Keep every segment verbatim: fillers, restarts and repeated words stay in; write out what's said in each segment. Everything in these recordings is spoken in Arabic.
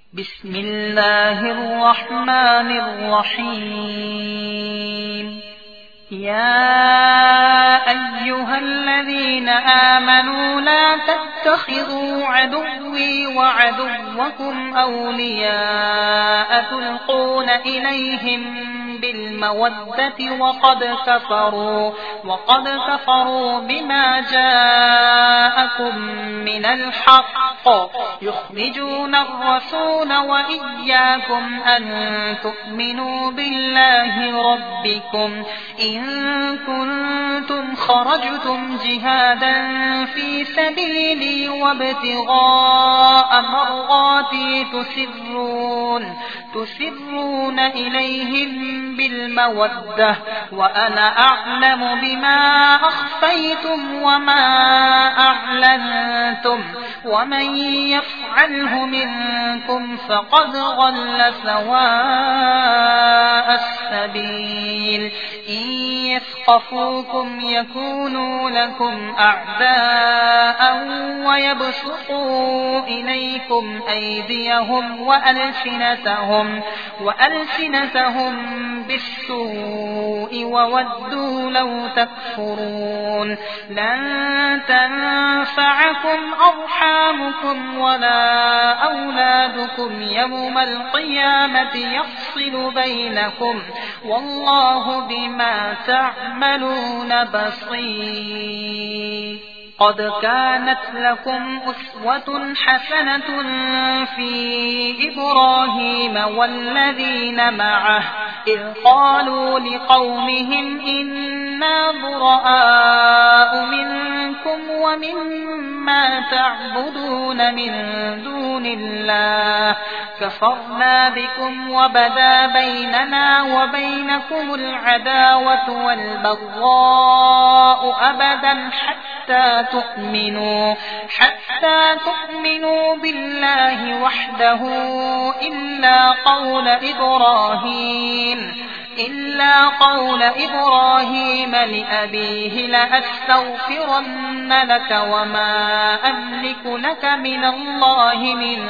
بسم الله الرحمن الرحيم. يا أيها الذين آمنوا لا تتخذوا عدوي وعدوكم أولياء تلقون إليهم بالمودة وقد كفروا وقد كفروا بما جاءكم من الحق يخرجون الرسول وإياكم أن تؤمنوا بالله ربكم إن كنتم خرجتم جهادا في سبيلي وابتغاء مرضاتي تسرون تسرون إليهم بالمودة وأنا أعلم بما أخفيتم وما أعلنتم ومن يفعله منكم فقد ضل سواء السبيل. إن يثقفوكم يكونوا لكم أعداء ويبسطوا إليكم أيديهم وألسنتهم وألسنتهم بالسوء وودوا لو تكفرون. لن تنفعكم أرحامكم ولا أولادكم يوم القيامة يفصل بينكم والله بما تعملون بصير. قد كانت لكم أسوة حسنة في إبراهيم والذين معه إذ قالوا لقومهم إنا براء منكم ومما تعبدون من دون الله كفرنا بكم وبدا بيننا وبينكم العداوة والبغضاء أبدا حتى تؤمنوا حتى تؤمنوا بالله وحده إلا قول إبراهيم إلا قول إبراهيم لأبيه لأستغفرن لك وما أملك لك من الله من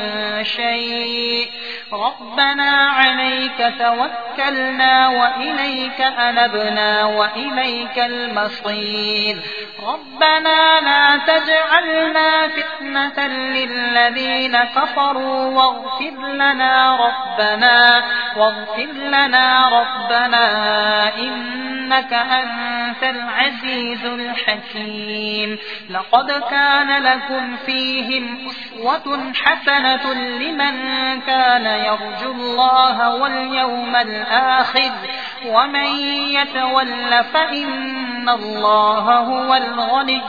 شيء ربنا عليك توكلنا وإليك أنبنا وإليك المصير. ربنا لا تجعلنا فتنة للذين كفروا واغفر لنا ربنا واغفر لنا ربنا إنك أنت العزيز الحكيم. لقد كان لكم فيهم أسوة حسنة لمن كان يرجو الله واليوم الآخر ومن يتول فإن الله هو الغني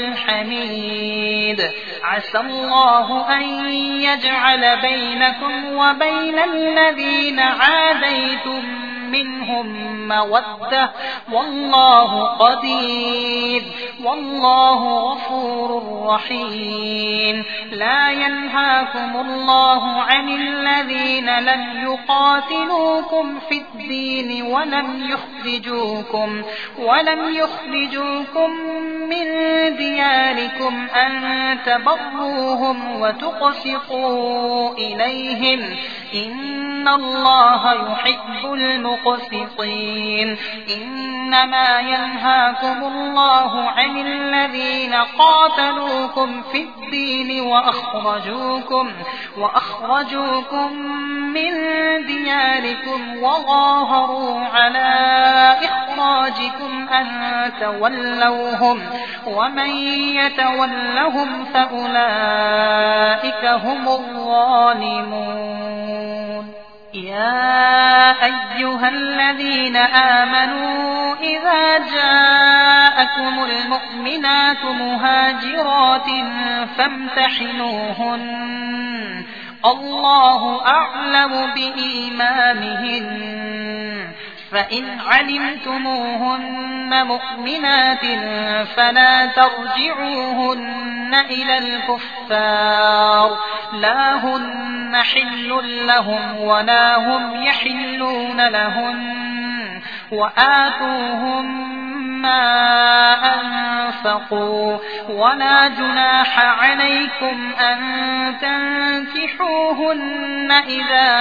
الحميد. عسى الله أن يجعل بينكم وبين الذين عاديتم منهم مودة والله قدير والله غفور رحيم. لا ينهاكم الله عن الذين لم يقاتلوكم في الدين ولم يخرجوكم ولم يخرجوكم من دياركم أن تبروهم وتقسطوا إليهم إن الله يحب المقسطين. إنما ينهاكم الله عن الذين قاتلوكم في الدين وأخرجوكم وأخرجوكم من دياركم وظاهروا على إخراجكم أن تولوهم ومن يتولهم فأولئك هم الظالمون. يا أيها الذين آمنوا إذا جاءكم المؤمنات مهاجرات فامتحنوهن الله أعلم بإيمانهن فإن علمتموهن مؤمنات فلا ترجعوهن إلى الكفار لا هن حل لهم ولا هم يحلون لهن وآتوهم ما أنفقوا ولا جناح عليكم أن تنكحوهن إذا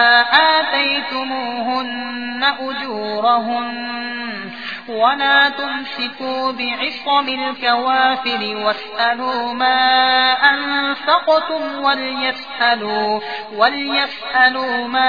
آتيتموهن أجورهن ولا تمسكوا بعصم الكوافر واسألوا ما أنفقتم وليسألوا, وليسألوا ما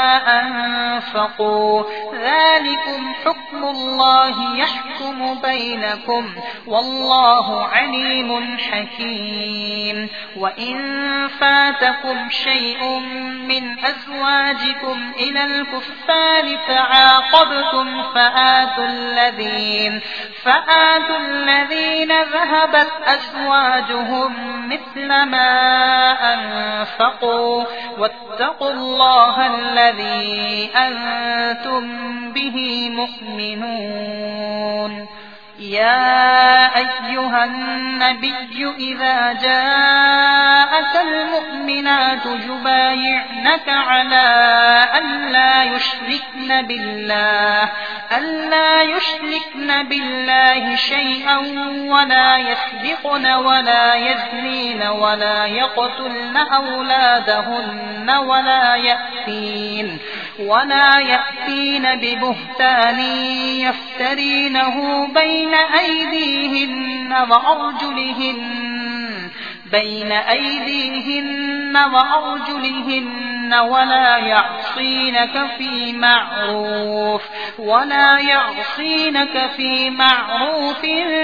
أنفقوا ذلكم حكم الله يحكم بينكم والله عليم حكيم. وإن فاتكم شيء من أزواجكم إلى الكفار فعاقبتم فآتوا الذين, فآتوا الذين ذهبت أزواجهم مثل ما أنفقوا واتقوا الله الذي أنتم به مؤمنون. يا أيها النبي إذا جاءك المؤمنات يبايعنك على أن لا يشركن بالله, ألا يشركن بالله شيئا ولا يسرقن ولا يزنين ولا يقتلن أولادهن ولا يأتين, ولا يأتين ببهتان يفترينه بين أيديهن وأرجلهن, بين أيديهن وأرجلهن ولا يعصينك في معروف, ولا يعصينك في معروف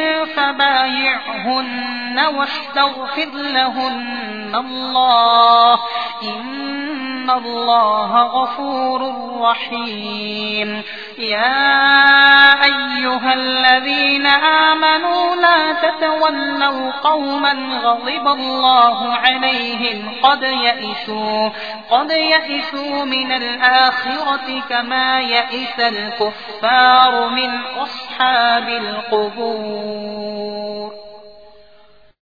فبايعهن واستغفر لهن الله إن الله غفور رحيم. يا أيها الذين آمنوا لا تتولوا قوما غضب الله عليهم قد يئسوا, قد يئسوا من الآخرة كما يئس الكفار من أصحاب القبور.